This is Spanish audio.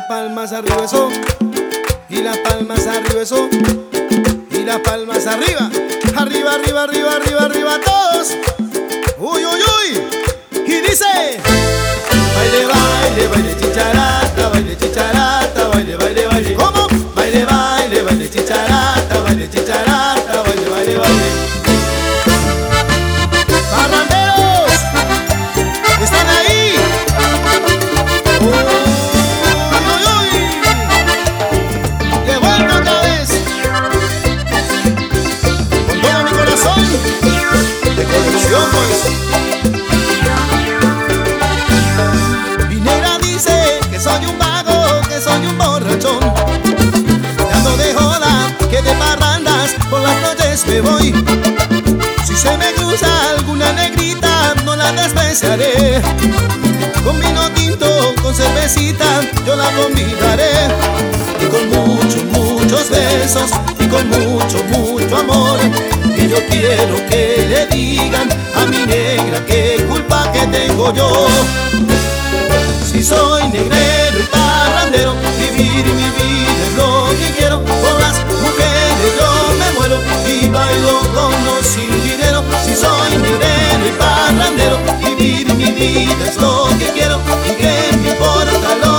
palmas arriba, eso. Y las palmas arriba, eso. Y las palmas arriba. Arriba, arriba, arriba, arriba, arriba, todos. Uy, uy, uy. Y dice: baile, baile, baile chicharata, baile chicharata, baile, baile, baile. ¿Cómo? Baile, baile, baile chicharata, baile chicharata, baile, baile, baile. Parranderos, ¿están ahí? Uy, uy, uy. Que vuelvo otra vez. Con todo mi corazón de colección, pues. Soy un vago, que soy un borrachón, que ando de joda, que de parrandas por las noches me voy. Si se me cruza alguna negrita, no la despreciaré. Con vino tinto, con cervecita, yo la convidaré. Y con muchos, muchos besos, y con mucho, mucho amor. Y yo quiero que le digan a mi negra qué culpa que tengo yo. Si soy negrero y parrandero, vivir mi vida es lo que quiero. Por las mujeres yo me muero y bailo con o sin dinero. Si soy negrero y parrandero, vivir mi vida es lo que quiero. Y que me importa lo